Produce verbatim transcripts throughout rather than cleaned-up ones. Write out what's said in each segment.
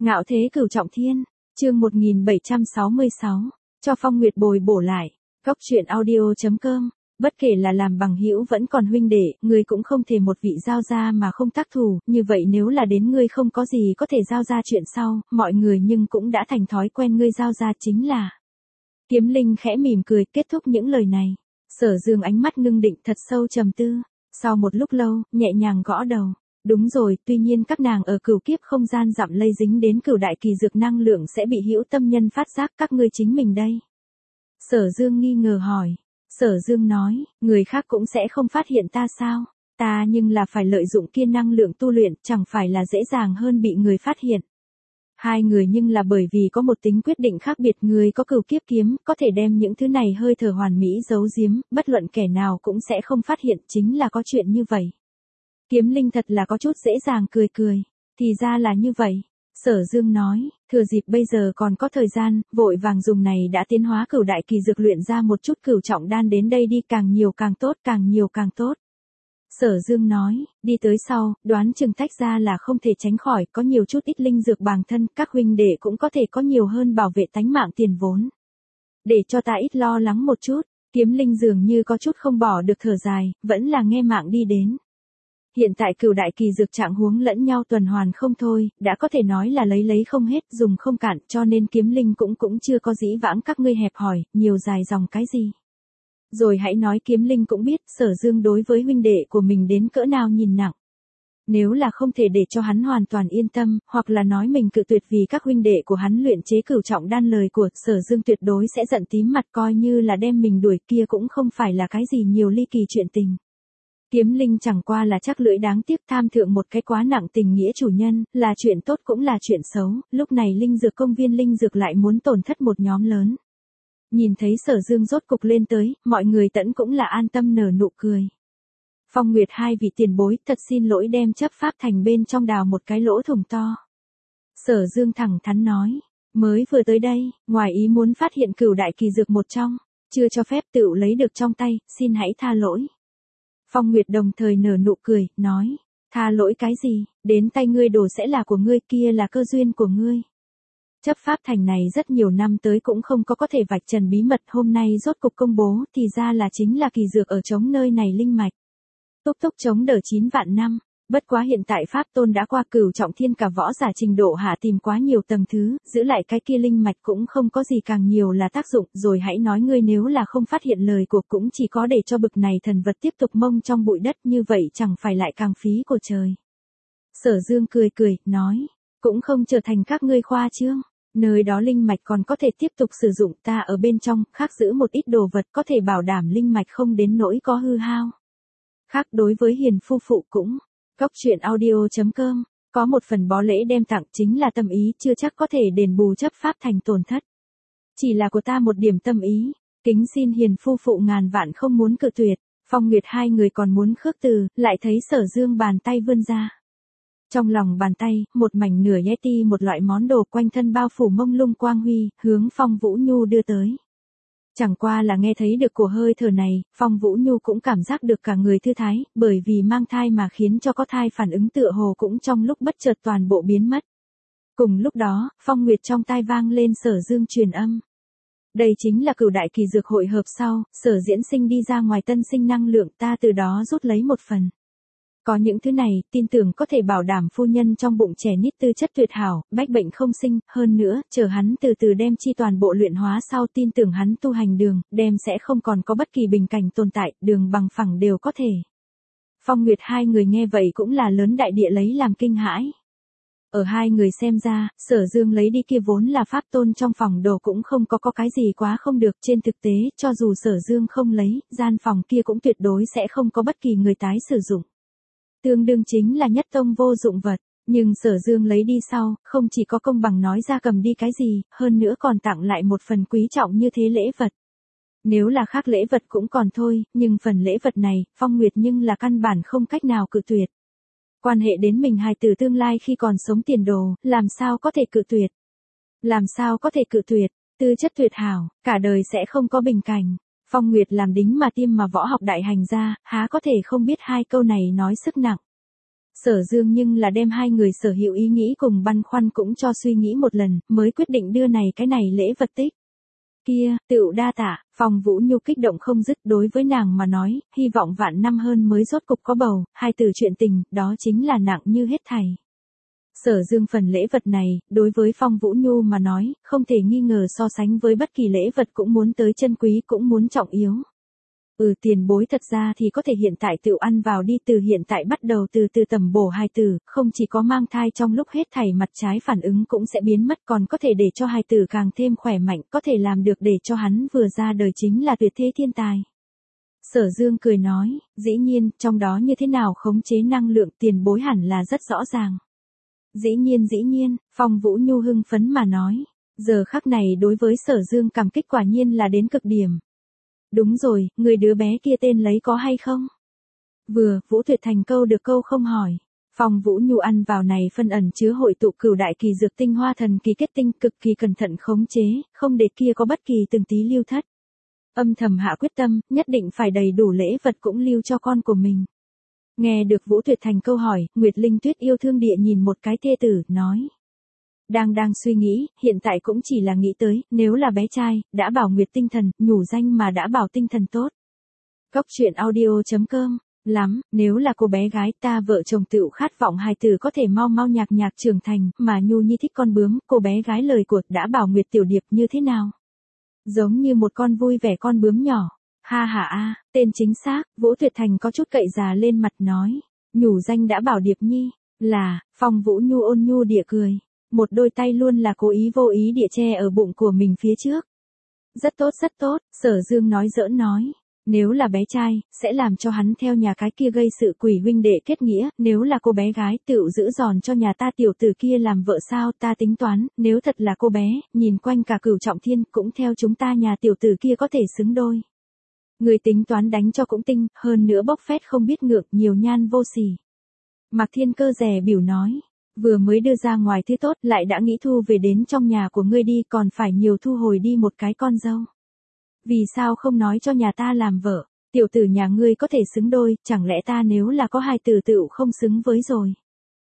Ngạo thế cửu trọng thiên, chương một nghìn bảy trăm sáu mươi sáu, cho Phong Nguyệt bồi bổ lại, góc truyện audio chấm com, bất kể là làm bằng hữu vẫn còn huynh đệ, ngươi cũng không thể một vị giao gia mà không tác thủ, như vậy nếu là đến ngươi không có gì có thể giao ra chuyện sau, mọi người nhưng cũng đã thành thói quen ngươi giao ra chính là. Kiếm Linh khẽ mỉm cười kết thúc những lời này, Sở Dương ánh mắt ngưng định thật sâu trầm tư, sau một lúc lâu, nhẹ nhàng gõ đầu. Đúng rồi, tuy nhiên các nàng ở cửu kiếp không gian dặm lây dính đến cửu đại kỳ dược năng lượng sẽ bị hữu tâm nhân phát giác các ngươi chính mình đây. Sở Dương nghi ngờ hỏi. Sở Dương nói, người khác cũng sẽ không phát hiện ta sao? Ta nhưng là phải lợi dụng kia năng lượng tu luyện, chẳng phải là dễ dàng hơn bị người phát hiện. Hai người nhưng là bởi vì có một tính quyết định khác biệt, người có cửu kiếp kiếm, có thể đem những thứ này hơi thở hoàn mỹ giấu giếm, bất luận kẻ nào cũng sẽ không phát hiện, chính là có chuyện như vậy. Kiếm Linh thật là có chút dễ dàng cười cười, thì ra là như vậy. Sở Dương nói, thừa dịp bây giờ còn có thời gian, vội vàng dùng này đã tiến hóa cửu đại kỳ dược luyện ra một chút cửu trọng đan đến đây đi, càng nhiều càng tốt, càng nhiều càng tốt. Sở Dương nói, đi tới sau, đoán chừng tách ra là không thể tránh khỏi, có nhiều chút ít linh dược bằng thân, các huynh đệ cũng có thể có nhiều hơn bảo vệ tánh mạng tiền vốn. Để cho ta ít lo lắng một chút, Kiếm Linh dường như có chút không bỏ được thở dài, vẫn là nghe mạng đi đến. Hiện tại cửu đại kỳ dược trạng huống lẫn nhau tuần hoàn không thôi, đã có thể nói là lấy lấy không hết, dùng không cạn, cho nên Kiếm Linh cũng cũng chưa có dĩ vãng các ngươi hẹp hỏi, nhiều dài dòng cái gì. Rồi hãy nói Kiếm Linh cũng biết, Sở Dương đối với huynh đệ của mình đến cỡ nào nhìn nặng. Nếu là không thể để cho hắn hoàn toàn yên tâm, hoặc là nói mình cự tuyệt vì các huynh đệ của hắn luyện chế cửu trọng đan lời của Sở Dương tuyệt đối sẽ giận tím mặt, coi như là đem mình đuổi kia cũng không phải là cái gì nhiều ly kỳ chuyện tình. Kiếm Linh chẳng qua là chắc lưỡi đáng tiếc tham thượng một cái quá nặng tình nghĩa chủ nhân, là chuyện tốt cũng là chuyện xấu, lúc này linh dược công viên linh dược lại muốn tổn thất một nhóm lớn. Nhìn thấy Sở Dương rốt cục lên tới, mọi người tẫn cũng là an tâm nở nụ cười. Phong Nguyệt hai vị tiền bối, thật xin lỗi đem chấp pháp thành bên trong đào một cái lỗ thủng to. Sở Dương thẳng thắn nói, mới vừa tới đây, ngoài ý muốn phát hiện cửu đại kỳ dược một trong, chưa cho phép tựu lấy được trong tay, xin hãy tha lỗi. Phong Nguyệt đồng thời nở nụ cười, nói, tha lỗi cái gì, đến tay ngươi đồ sẽ là của ngươi, kia là cơ duyên của ngươi. Chấp pháp thành này rất nhiều năm tới cũng không có có thể vạch trần bí mật, hôm nay rốt cục công bố, thì ra là chính là kỳ dược ở chống nơi này linh mạch. Túc túc chống đỡ chín vạn năm, bất quá hiện tại Pháp Tôn đã qua cửu trọng thiên, cả võ giả trình độ hạ tìm quá nhiều tầng thứ, giữ lại cái kia linh mạch cũng không có gì càng nhiều là tác dụng, rồi hãy nói ngươi nếu là không phát hiện lời của cũng chỉ có để cho bực này thần vật tiếp tục mông trong bụi đất, như vậy chẳng phải lại càng phí của trời. Sở Dương cười cười, nói, cũng không trở thành các ngươi khoa trương, nơi đó linh mạch còn có thể tiếp tục sử dụng, ta ở bên trong, khác giữ một ít đồ vật có thể bảo đảm linh mạch không đến nỗi có hư hao. Khác đối với Hiền phu phụ cũng, góc truyện audio chấm com, có một phần bó lễ đem tặng chính là tâm ý, chưa chắc có thể đền bù chấp pháp thành tổn thất. Chỉ là của ta một điểm tâm ý, kính xin Hiền phu phụ ngàn vạn không muốn cự tuyệt. Phong Nguyệt hai người còn muốn khước từ, lại thấy Sở Dương bàn tay vươn ra. Trong lòng bàn tay, một mảnh nửa yeti, một loại món đồ quanh thân bao phủ mông lung quang huy, hướng Phong Vũ Nhu đưa tới. Chẳng qua là nghe thấy được của hơi thở này, Phong Vũ Nhu cũng cảm giác được cả người thư thái, bởi vì mang thai mà khiến cho có thai phản ứng tựa hồ cũng trong lúc bất chợt toàn bộ biến mất. Cùng lúc đó, Phong Nguyệt trong tai vang lên Sở Dương truyền âm. Đây chính là cửu đại kỳ dược hội hợp sau, Sở diễn sinh đi ra ngoài tân sinh năng lượng, ta từ đó rút lấy một phần. Có những thứ này, tin tưởng có thể bảo đảm phu nhân trong bụng trẻ nít tư chất tuyệt hảo, bách bệnh không sinh, hơn nữa, chờ hắn từ từ đem chi toàn bộ luyện hóa sau, tin tưởng hắn tu hành đường, đem sẽ không còn có bất kỳ bình cảnh tồn tại, đường bằng phẳng đều có thể. Phong Nguyệt hai người nghe vậy cũng là lớn đại địa lấy làm kinh hãi. Ở hai người xem ra, Sở Dương lấy đi kia vốn là Pháp Tôn trong phòng đồ cũng không có có cái gì quá không được, trên thực tế, cho dù Sở Dương không lấy, gian phòng kia cũng tuyệt đối sẽ không có bất kỳ người tái sử dụng. Tương đương chính là nhất tông vô dụng vật, nhưng Sở Dương lấy đi sau, không chỉ có công bằng nói ra cầm đi cái gì, hơn nữa còn tặng lại một phần quý trọng như thế lễ vật. Nếu là khác lễ vật cũng còn thôi, nhưng phần lễ vật này, Phong Nguyệt nhưng là căn bản không cách nào cự tuyệt. Quan hệ đến mình hài tử tương lai khi còn sống tiền đồ, làm sao có thể cự tuyệt? Làm sao có thể cự tuyệt? Tư chất tuyệt hảo, cả đời sẽ không có bình cảnh. Phong Nguyệt làm đính mà tiêm mà võ học đại hành ra, há có thể không biết hai câu này nói sức nặng. Sở Dương nhưng là đem hai người sở hữu ý nghĩ cùng băn khoăn cũng cho suy nghĩ một lần, mới quyết định đưa này cái này lễ vật tích. Kia, tựu đa tạ, Phong Vũ Nhu kích động không dứt, đối với nàng mà nói, hy vọng vạn năm hơn mới rốt cục có bầu, hai từ chuyện tình, đó chính là nặng như hết thảy. Sở Dương phần lễ vật này, đối với Phong Vũ Nhu mà nói, không thể nghi ngờ so sánh với bất kỳ lễ vật cũng muốn tới chân quý cũng muốn trọng yếu. Ừ, tiền bối thật ra thì có thể hiện tại tự ăn vào đi, từ hiện tại bắt đầu từ từ tầm bổ hài tử, không chỉ có mang thai trong lúc hết thảy mặt trái phản ứng cũng sẽ biến mất, còn có thể để cho hài tử càng thêm khỏe mạnh, có thể làm được để cho hắn vừa ra đời chính là tuyệt thế thiên tài. Sở Dương cười nói, dĩ nhiên, trong đó như thế nào khống chế năng lượng tiền bối hẳn là rất rõ ràng. Dĩ nhiên dĩ nhiên, Phong Vũ Nhu hưng phấn mà nói, giờ khắc này đối với Sở Dương cảm kích quả nhiên là đến cực điểm. Đúng rồi, người đứa bé kia tên lấy có hay không? Vừa, Vũ Tuyệt Thành câu được câu không hỏi. Phong Vũ Nhu ăn vào này phân ẩn chứa hội tụ cửu đại kỳ dược tinh hoa thần kỳ kết tinh, cực kỳ cẩn thận khống chế, không để kia có bất kỳ từng tí lưu thất. Âm thầm hạ quyết tâm, nhất định phải đầy đủ lễ vật cũng lưu cho con của mình. Nghe được Vũ Tuyệt Thành câu hỏi, Nguyệt Linh Tuyết yêu thương địa nhìn một cái thê tử, nói. Đang đang suy nghĩ, hiện tại cũng chỉ là nghĩ tới, nếu là bé trai, đã bảo Nguyệt tinh thần, nhủ danh mà đã bảo tinh thần tốt. Cóc truyện audio chấm com, lắm, nếu là cô bé gái ta vợ chồng tựu khát vọng hài tử có thể mau mau nhạc nhạc trưởng thành, mà Nhu Nhi thích con bướm, cô bé gái lời của đã bảo Nguyệt tiểu điệp như thế nào? Giống như một con vui vẻ con bướm nhỏ. Ha ha a, tên chính xác, Vũ Tuyệt Thành có chút cậy già lên mặt nói, nhủ danh đã bảo Điệp Nhi, là, Phong Vũ Nhu ôn nhu địa cười, một đôi tay luôn là cố ý vô ý địa che ở bụng của mình phía trước. Rất tốt rất tốt, Sở Dương nói giỡn nói, nếu là bé trai, sẽ làm cho hắn theo nhà cái kia gây sự quỷ huynh đệ kết nghĩa, nếu là cô bé gái tựu giữ giòn cho nhà ta tiểu tử kia làm vợ sao, ta tính toán, nếu thật là cô bé, nhìn quanh cả Cửu Trọng Thiên, cũng theo chúng ta nhà tiểu tử kia có thể xứng đôi. Người tính toán đánh cho cũng tinh, hơn nữa bốc phét không biết ngượng, nhiều nhan vô sỉ. Mạc Thiên Cơ dè biểu nói, vừa mới đưa ra ngoài thứ tốt lại đã nghĩ thu về đến trong nhà của ngươi đi, còn phải nhiều thu hồi đi một cái con dâu. Vì sao không nói cho nhà ta làm vợ, tiểu tử nhà ngươi có thể xứng đôi, chẳng lẽ ta nếu là có hai tử tựu không xứng với rồi.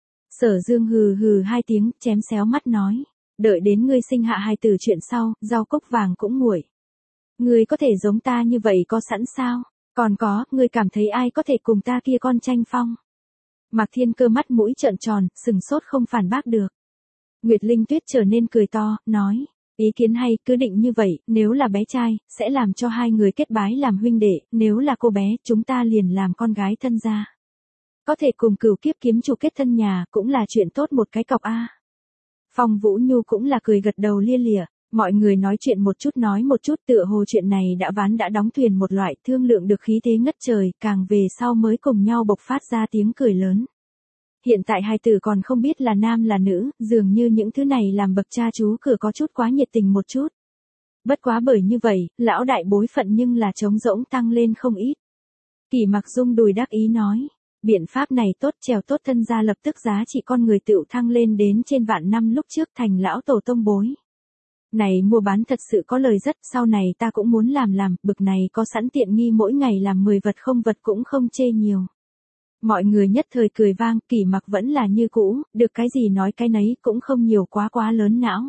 Sở Dương hừ hừ hai tiếng, chém xéo mắt nói, đợi đến ngươi sinh hạ hai tử chuyện sau, rau cốc vàng cũng nguội. Ngươi có thể giống ta như vậy có sẵn sao? Còn có, ngươi cảm thấy ai có thể cùng ta kia con tranh phong? Mạc Thiên Cơ mắt mũi trợn tròn, sừng sốt không phản bác được. Nguyệt Linh Tuyết trở nên cười to, nói, ý kiến hay, cứ định như vậy, nếu là bé trai, sẽ làm cho hai người kết bái làm huynh đệ, nếu là cô bé, chúng ta liền làm con gái thân gia. Có thể cùng cửu kiếp kiếm chủ kết thân nhà, cũng là chuyện tốt một cái cọc a. Phong Vũ Nhu cũng là cười gật đầu lia lịa. Mọi người nói chuyện một chút nói một chút, tựa hồ chuyện này đã ván đã đóng thuyền một loại, thương lượng được khí thế ngất trời, càng về sau mới cùng nhau bộc phát ra tiếng cười lớn. Hiện tại hai tử còn không biết là nam là nữ, dường như những thứ này làm bậc cha chú cửa có chút quá nhiệt tình một chút. Bất quá bởi như vậy, lão đại bối phận nhưng là trống rỗng tăng lên không ít. Kỷ Mặc Dung đùi đắc ý nói, biện pháp này tốt, trèo tốt thân gia lập tức giá trị con người tựu thăng lên đến trên vạn năm lúc trước thành lão tổ tông bối. Này mua bán thật sự có lời rất, sau này ta cũng muốn làm làm, bực này có sẵn tiện nghi mỗi ngày làm mười vật không vật cũng không chê nhiều. Mọi người nhất thời cười vang, Kỷ Mặc vẫn là như cũ, được cái gì nói cái nấy, cũng không nhiều quá quá lớn não.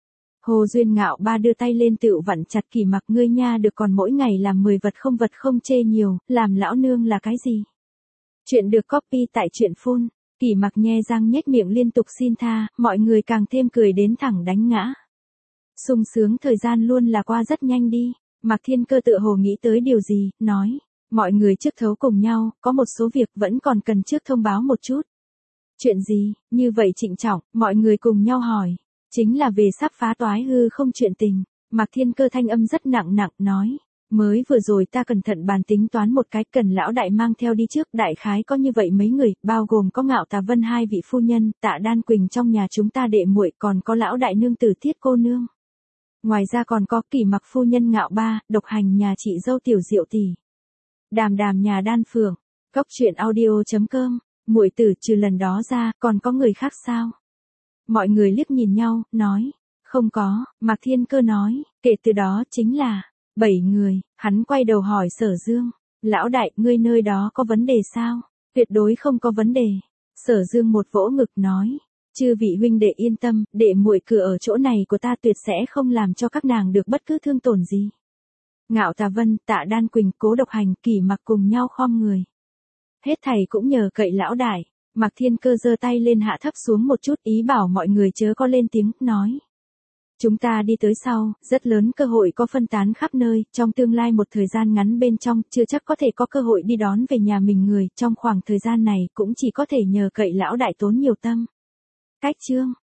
Hồ Duyên Ngạo Ba đưa tay lên tựu vặn chặt Kỷ Mặc, ngươi nha được còn mỗi ngày làm mười vật không vật không chê nhiều, làm lão nương là cái gì? Chuyện được copy tại truyện phun, Kỷ Mặc nhe răng nhếch miệng liên tục xin tha, mọi người càng thêm cười đến thẳng đánh ngã. Sung sướng thời gian luôn là qua rất nhanh đi, Mạc Thiên Cơ tự hồ nghĩ tới điều gì, nói, mọi người trước thấu cùng nhau, có một số việc vẫn còn cần trước thông báo một chút. Chuyện gì, như vậy trịnh trọng, mọi người cùng nhau hỏi, chính là về sắp phá toái hư không chuyện tình, Mạc Thiên Cơ thanh âm rất nặng nặng, nói, mới vừa rồi ta cẩn thận bàn tính toán một cái, cần lão đại mang theo đi trước, đại khái có như vậy mấy người, bao gồm có Ngạo Tà Vân hai vị phu nhân, Tạ Đan Quỳnh trong nhà chúng ta đệ muội, còn có lão đại nương tử Thiết cô nương. Ngoài ra còn có Kỷ Mặc phu nhân Ngạo Ba, Độc Hành nhà chị dâu Tiểu Diệu tỷ, Đàm Đàm nhà Đan Phượng. Cóc truyện audio chấm com, muội tử trừ lần đó ra, còn có người khác sao? Mọi người liếc nhìn nhau, nói, không có, Mạc Thiên Cơ nói, kể từ đó chính là bảy người. Hắn quay đầu hỏi Sở Dương, lão đại, ngươi nơi đó có vấn đề sao? Tuyệt đối không có vấn đề. Sở Dương một vỗ ngực nói, chư vị huynh đệ yên tâm, đệ muội cửa ở chỗ này của ta tuyệt sẽ không làm cho các nàng được bất cứ thương tổn gì. Ngạo Tà Vân, Tạ Đan Quỳnh, Cố Độc Hành, Kỳ Mặc cùng nhau khom người. Hết thầy cũng nhờ cậy lão đại. Mạc Thiên Cơ giơ tay lên hạ thấp xuống một chút, ý bảo mọi người chớ có lên tiếng, nói. Chúng ta đi tới sau, rất lớn cơ hội có phân tán khắp nơi, trong tương lai một thời gian ngắn bên trong, chưa chắc có thể có cơ hội đi đón về nhà mình người, trong khoảng thời gian này cũng chỉ có thể nhờ cậy lão đại tốn nhiều tâm. Cách chương